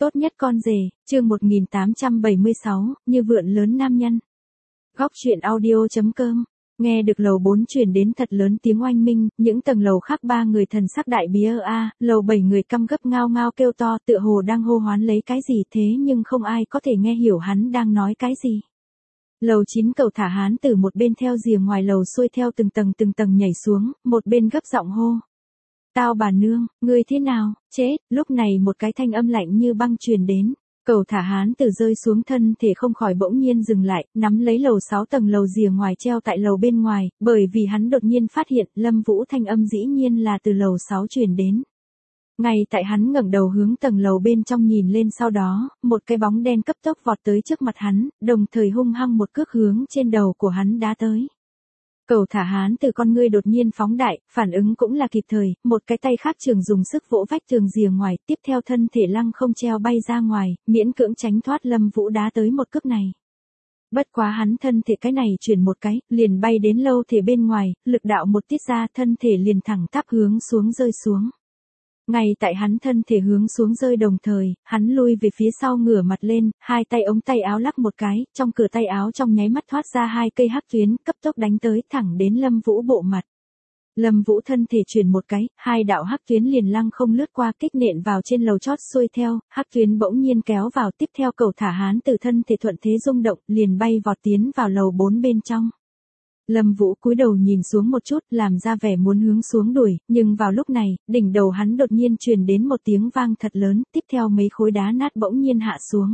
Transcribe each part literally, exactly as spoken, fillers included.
Tốt nhất con rể, chương một nghìn tám trăm bảy mươi sáu, như vượn lớn nam nhân. Góc truyện audio chấm com. Nghe được lầu bốn truyền đến thật lớn tiếng oanh minh, những tầng lầu khác ba người thần sắc đại bí ơ a, lầu bảy người căm gấp ngao ngao kêu to tựa hồ đang hô hoán lấy cái gì thế nhưng không ai có thể nghe hiểu hắn đang nói cái gì. Lầu chín cầu thả hán từ một bên theo rìa ngoài lầu xuôi theo từng tầng từng tầng nhảy xuống, một bên gấp giọng hô. Tao bà nương, ngươi thế nào, chết, lúc này một cái thanh âm lạnh như băng truyền đến. Cầu thả hán từ rơi xuống thân thể không khỏi bỗng nhiên dừng lại, nắm lấy lầu sáu tầng lầu rìa ngoài treo tại lầu bên ngoài, bởi vì hắn đột nhiên phát hiện Lâm Vũ thanh âm dĩ nhiên là từ lầu sáu truyền đến. Ngay tại hắn ngẩng đầu hướng tầng lầu bên trong nhìn lên sau đó, một cái bóng đen cấp tốc vọt tới trước mặt hắn, đồng thời hung hăng một cước hướng trên đầu của hắn đá tới. Cầu thả hán từ con ngươi đột nhiên phóng đại, phản ứng cũng là kịp thời, một cái tay khác trường dùng sức vỗ vách tường rìa ngoài, tiếp theo thân thể lăng không treo bay ra ngoài, miễn cưỡng tránh thoát Lâm Vũ đá tới một cước này. Bất quá hắn thân thể cái này chuyển một cái, liền bay đến lâu thể bên ngoài, lực đạo một tiết ra thân thể liền thẳng tắp hướng xuống rơi xuống. Ngay tại hắn thân thể hướng xuống rơi đồng thời, hắn lui về phía sau ngửa mặt lên, hai tay ống tay áo lắc một cái, trong cửa tay áo trong nháy mắt thoát ra hai cây hắc tuyến, cấp tốc đánh tới thẳng đến Lâm Vũ bộ mặt. Lâm Vũ thân thể chuyển một cái, hai đạo hắc tuyến liền lăng không lướt qua kích nện vào trên lầu chót xuôi theo, hắc tuyến bỗng nhiên kéo vào tiếp theo cầu thả hán từ thân thể thuận thế rung động, liền bay vọt tiến vào lầu bốn bên trong. Lâm Vũ cúi đầu nhìn xuống một chút, làm ra vẻ muốn hướng xuống đuổi, nhưng vào lúc này, đỉnh đầu hắn đột nhiên truyền đến một tiếng vang thật lớn, tiếp theo mấy khối đá nát bỗng nhiên hạ xuống.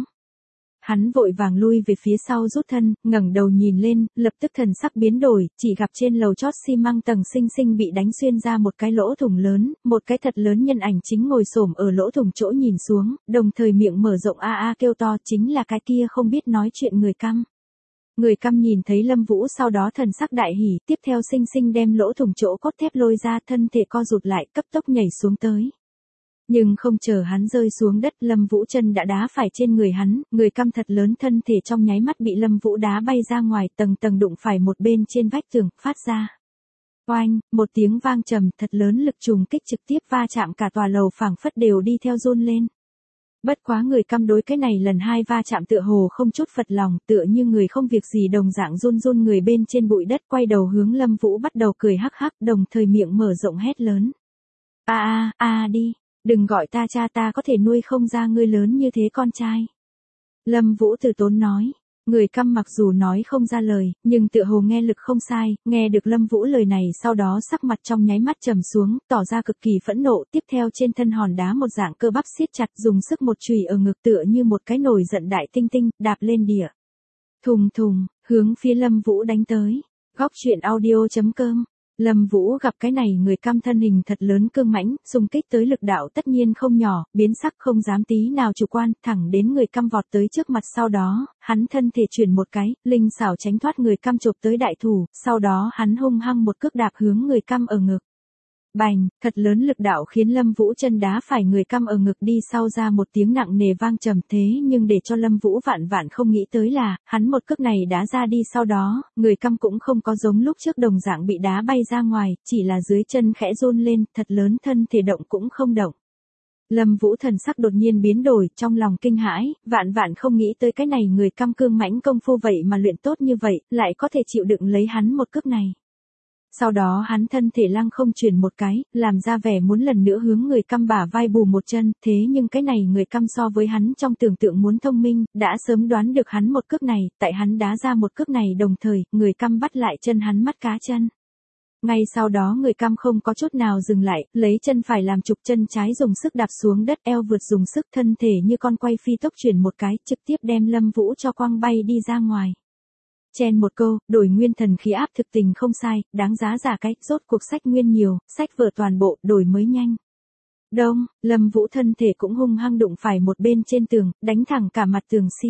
Hắn vội vàng lui về phía sau rút thân, ngẩng đầu nhìn lên, lập tức thần sắc biến đổi, chỉ gặp trên lầu chót xi măng tầng sinh sinh bị đánh xuyên ra một cái lỗ thủng lớn, một cái thật lớn nhân ảnh chính ngồi xổm ở lỗ thủng chỗ nhìn xuống, đồng thời miệng mở rộng a a kêu to, chính là cái kia không biết nói chuyện người câm. Người câm nhìn thấy Lâm Vũ sau đó thần sắc đại hỉ, tiếp theo sinh sinh đem lỗ thủng chỗ cốt thép lôi ra, thân thể co rụt lại, cấp tốc nhảy xuống tới. Nhưng không chờ hắn rơi xuống đất, Lâm Vũ chân đã đá phải trên người hắn, người câm thật lớn thân thể trong nháy mắt bị Lâm Vũ đá bay ra ngoài, tầng tầng đụng phải một bên trên vách tường, phát ra. Oanh, một tiếng vang trầm, thật lớn lực trùng kích trực tiếp va chạm cả tòa lầu phảng phất đều đi theo run lên. Bất quá người câm đối cái này lần hai va chạm tựa hồ không chút phật lòng, tựa như người không việc gì đồng dạng run run người bên trên bụi đất, quay đầu hướng Lâm Vũ bắt đầu cười hắc hắc, đồng thời miệng mở rộng hét lớn. A a, a đi, đừng gọi ta cha, ta có thể nuôi không ra ngươi lớn như thế con trai. Lâm Vũ từ tốn nói. Người câm mặc dù nói không ra lời, nhưng tựa hồ nghe lực không sai, nghe được Lâm Vũ lời này sau đó sắc mặt trong nháy mắt trầm xuống, tỏ ra cực kỳ phẫn nộ, tiếp theo trên thân hòn đá một dạng cơ bắp siết chặt, dùng sức một chùy ở ngực tựa như một cái nồi giận đại tinh tinh, đạp lên địa. Thùng thùng, hướng phía Lâm Vũ đánh tới. Góc truyện audio chấm com. Lâm Vũ gặp cái này người câm thân hình thật lớn cương mãnh, xung kích tới lực đạo tất nhiên không nhỏ, biến sắc không dám tí nào chủ quan, thẳng đến người câm vọt tới trước mặt sau đó, hắn thân thể chuyển một cái, linh xảo tránh thoát người câm chộp tới đại thủ, sau đó hắn hung hăng một cước đạp hướng người câm ở ngực. Bành, thật lớn lực đạo khiến Lâm Vũ chân đá phải người câm ở ngực đi sau ra một tiếng nặng nề vang trầm thế nhưng để cho Lâm Vũ vạn vạn không nghĩ tới là, hắn một cước này đá ra đi sau đó, người câm cũng không có giống lúc trước đồng dạng bị đá bay ra ngoài, chỉ là dưới chân khẽ run lên, thật lớn thân thể động cũng không động. Lâm Vũ thần sắc đột nhiên biến đổi, trong lòng kinh hãi, vạn vạn không nghĩ tới cái này người câm cương mãnh công phu vậy mà luyện tốt như vậy, lại có thể chịu đựng lấy hắn một cước này. Sau đó hắn thân thể lăng không chuyển một cái, làm ra vẻ muốn lần nữa hướng người câm bả vai bù một chân, thế nhưng cái này người câm so với hắn trong tưởng tượng muốn thông minh, đã sớm đoán được hắn một cước này, tại hắn đá ra một cước này đồng thời, người câm bắt lại chân hắn mắt cá chân. Ngay sau đó người câm không có chút nào dừng lại, lấy chân phải làm trục, chân trái dùng sức đạp xuống đất, eo vượt dùng sức, thân thể như con quay phi tốc chuyển một cái, trực tiếp đem Lâm Vũ cho quăng bay đi ra ngoài. Chen một câu, đổi nguyên thần khí áp thực tình không sai, đáng giá giả cái, rốt cuộc sách nguyên nhiều, sách vở toàn bộ, đổi mới nhanh. Đông, Lâm Vũ thân thể cũng hung hăng đụng phải một bên trên tường, đánh thẳng cả mặt tường xi.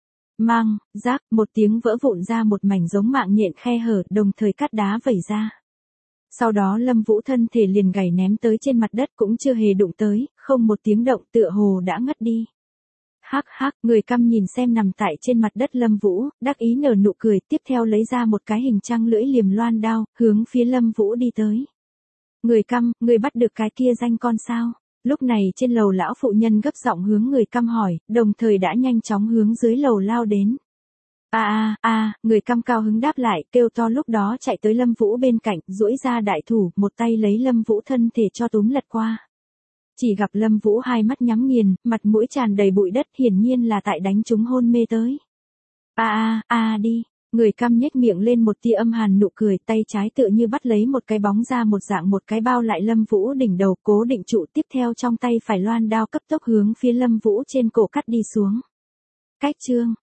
Mang, rác, một tiếng vỡ vụn ra một mảnh giống mạng nhện khe hở, đồng thời cát đá vẩy ra. Sau đó Lâm Vũ thân thể liền gảy ném tới trên mặt đất cũng chưa hề đụng tới, không một tiếng động tựa hồ đã ngất đi. Hắc hắc, người câm nhìn xem nằm tại trên mặt đất Lâm Vũ, đắc ý nở nụ cười, tiếp theo lấy ra một cái hình trăng lưỡi liềm loan đao, hướng phía Lâm Vũ đi tới. Người câm, người bắt được cái kia danh con sao? Lúc này trên lầu lão phụ nhân gấp giọng hướng người căm hỏi, đồng thời đã nhanh chóng hướng dưới lầu lao đến. A a a, người căm cao hứng đáp lại, kêu to lúc đó chạy tới Lâm Vũ bên cạnh, duỗi ra đại thủ, một tay lấy Lâm Vũ thân thể cho túm lật qua. Chỉ gặp Lâm Vũ hai mắt nhắm nghiền, mặt mũi tràn đầy bụi đất, hiển nhiên là tại đánh trúng hôn mê tới. A a a đi, người căm nhếch miệng lên một tia âm hàn nụ cười, tay trái tựa như bắt lấy một cái bóng ra một dạng một cái bao lại Lâm Vũ đỉnh đầu, cố định trụ, tiếp theo trong tay phải loan đao cấp tốc hướng phía Lâm Vũ trên cổ cắt đi xuống. Cách chương